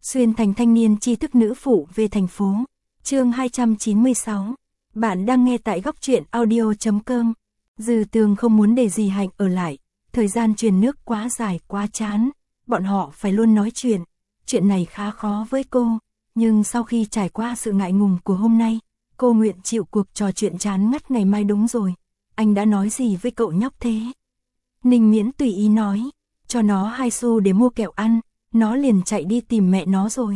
Xuyên thành thanh niên tri thức nữ phụ về thành phố. Chương 296. Bạn đang nghe tại góc truyện audio.com. Dư Tường không muốn để dì Hạnh ở lại, thời gian truyền nước quá dài quá chán, bọn họ phải luôn nói chuyện này khá khó với cô, nhưng sau khi trải qua sự ngại ngùng của hôm nay, cô nguyện chịu cuộc trò chuyện chán ngắt ngày mai. Đúng rồi, anh đã nói gì với cậu nhóc thế? Ninh Miễn tùy ý nói, cho nó 2 xu để mua kẹo ăn, nó liền chạy đi tìm mẹ nó rồi.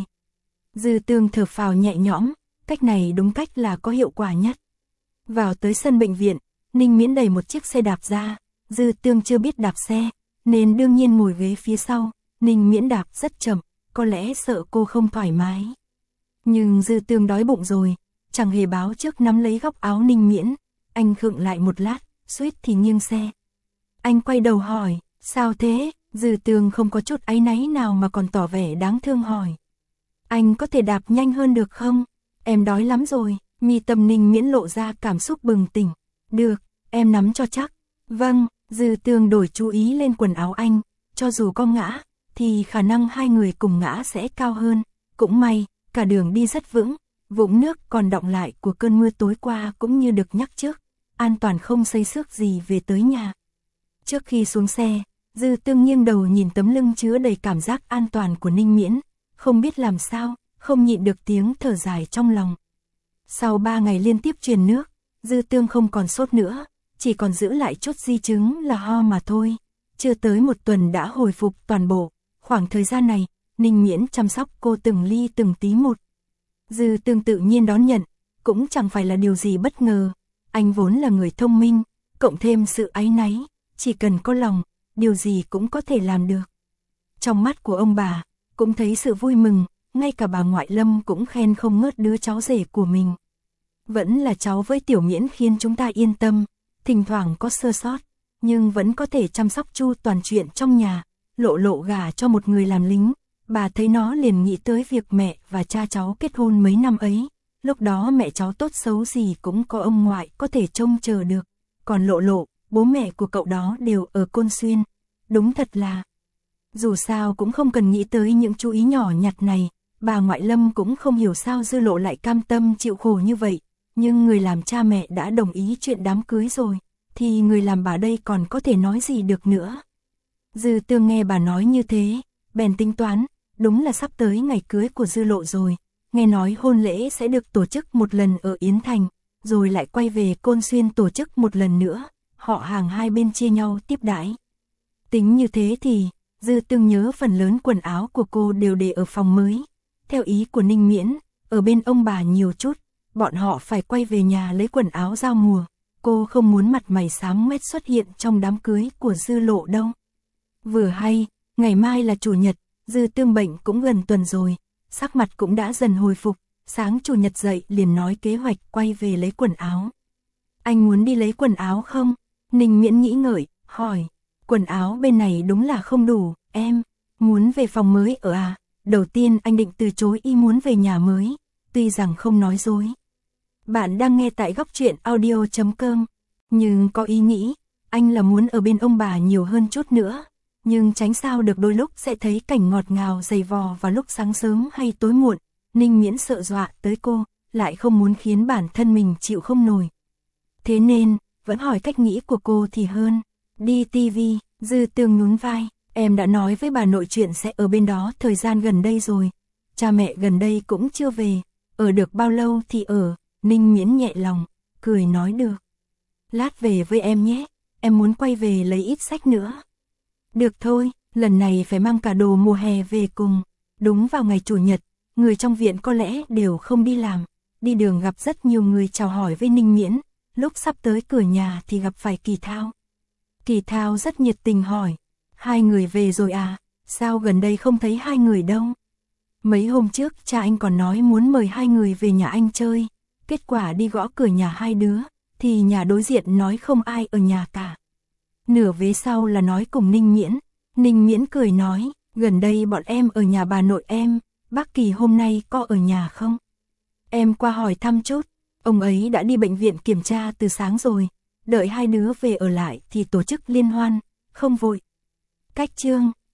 Dư Tường thở phào nhẹ nhõm, cách này đúng cách là có hiệu quả nhất. Vào tới sân bệnh viện, Ninh Miễn đẩy một chiếc xe đạp ra, Dư Tường chưa biết đạp xe, nên đương nhiên ngồi ghế phía sau, Ninh Miễn đạp rất chậm, có lẽ sợ cô không thoải mái. Nhưng Dư Tường đói bụng rồi, chẳng hề báo trước nắm lấy góc áo Ninh Miễn, anh khựng lại một lát, suýt thì nghiêng xe. Anh quay đầu hỏi, sao thế? Dư Tường không có chút áy náy nào mà còn tỏ vẻ đáng thương hỏi. Anh có thể đạp nhanh hơn được không? Em đói lắm rồi. Mi tâm Ninh Miễn lộ ra cảm xúc bừng tỉnh. Được, em nắm cho chắc. Vâng, Dư Tường đổi chú ý lên quần áo anh, cho dù có ngã, thì khả năng hai người cùng ngã sẽ cao hơn. Cũng may, cả đường đi rất vững, vũng nước còn đọng lại của cơn mưa tối qua cũng như được nhắc trước, an toàn không xây xước gì về tới nhà. Trước khi xuống xe, Dư Tường nghiêng đầu nhìn tấm lưng chứa đầy cảm giác an toàn của Ninh Miễn, không biết làm sao, không nhịn được tiếng thở dài trong lòng. Sau 3 ngày liên tiếp truyền nước, Dư Tường không còn sốt nữa, chỉ còn giữ lại chút di chứng là ho mà thôi. Chưa tới 1 tuần đã hồi phục toàn bộ, khoảng thời gian này, Ninh Miễn chăm sóc cô từng ly từng tí một. Dư Tường tự nhiên đón nhận, cũng chẳng phải là điều gì bất ngờ, anh vốn là người thông minh, cộng thêm sự áy náy, chỉ cần có lòng, điều gì cũng có thể làm được. Trong mắt của ông bà, cũng thấy sự vui mừng, ngay cả bà ngoại Lâm cũng khen không ngớt đứa cháu rể của mình. Vẫn là cháu với Tiểu Miễn khiến chúng ta yên tâm, thỉnh thoảng có sơ sót, nhưng vẫn có thể chăm sóc chu toàn chuyện trong nhà. Lộ gả cho một người làm lính, bà thấy nó liền nghĩ tới việc mẹ và cha cháu kết hôn mấy năm ấy. Lúc đó mẹ cháu tốt xấu gì cũng có ông ngoại có thể trông chờ được, còn Lộ, bố mẹ của cậu đó đều ở Côn Xuyên. Đúng thật là, dù sao cũng không cần nghĩ tới những chú ý nhỏ nhặt này, bà ngoại Lâm cũng không hiểu sao Dư Lộ lại cam tâm chịu khổ như vậy, nhưng người làm cha mẹ đã đồng ý chuyện đám cưới rồi, thì người làm bà đây còn có thể nói gì được nữa. Dư Tường nghe bà nói như thế, bèn tính toán, đúng là sắp tới ngày cưới của Dư Lộ rồi, nghe nói hôn lễ sẽ được tổ chức một lần ở Yến Thành, rồi lại quay về Côn Xuyên tổ chức một lần nữa, họ hàng hai bên chia nhau tiếp đãi. Tính như thế thì, Dư Tường nhớ phần lớn quần áo của cô đều để ở phòng mới. Theo ý của Ninh Miễn, ở bên ông bà nhiều chút, bọn họ phải quay về nhà lấy quần áo giao mùa. Cô không muốn mặt mày xám ngoét xuất hiện trong đám cưới của Dư Lộ đâu. Vừa hay, ngày mai là Chủ nhật, Dư Tường bệnh cũng gần tuần rồi, sắc mặt cũng đã dần hồi phục, sáng Chủ nhật dậy liền nói kế hoạch quay về lấy quần áo. Anh muốn đi lấy quần áo không? Ninh Miễn nghĩ ngợi, hỏi. Quần áo bên này đúng là không đủ, em muốn về phòng mới ở à? Đầu tiên anh định từ chối ý muốn về nhà mới, tuy rằng không nói dối. Bạn đang nghe tại góc truyện audio.com, nhưng có ý nghĩ, anh là muốn ở bên ông bà nhiều hơn chút nữa, nhưng tránh sao được đôi lúc sẽ thấy cảnh ngọt ngào dày vò vào lúc sáng sớm hay tối muộn. Ninh Miễn sợ dọa tới cô, lại không muốn khiến bản thân mình chịu không nổi. Thế nên, vẫn hỏi cách nghĩ của cô thì hơn. Đi tivi, Dư Tường nhún vai, em đã nói với bà nội chuyện sẽ ở bên đó thời gian gần đây rồi. Cha mẹ gần đây cũng chưa về, ở được bao lâu thì ở. Ninh Miễn nhẹ lòng, cười nói được. Lát về với em nhé, em muốn quay về lấy ít sách nữa. Được thôi, lần này phải mang cả đồ mùa hè về cùng. Đúng vào ngày Chủ nhật, người trong viện có lẽ đều không đi làm. Đi đường gặp rất nhiều người chào hỏi với Ninh Miễn, lúc sắp tới cửa nhà thì gặp phải Kỳ Thao. Kỳ Thao rất nhiệt tình hỏi, 2 người về rồi à, sao gần đây không thấy 2 người đâu? Mấy hôm trước cha anh còn nói muốn mời 2 người về nhà anh chơi, kết quả đi gõ cửa nhà 2 đứa, thì nhà đối diện nói không ai ở nhà cả. Nửa vế sau là nói cùng Ninh Miễn cười nói, gần đây bọn em ở nhà bà nội em, bác Kỳ hôm nay có ở nhà không? Em qua hỏi thăm chút, ông ấy đã đi bệnh viện kiểm tra từ sáng rồi. Đợi 2 đứa về ở lại thì tổ chức liên hoan, không vội. Cách chương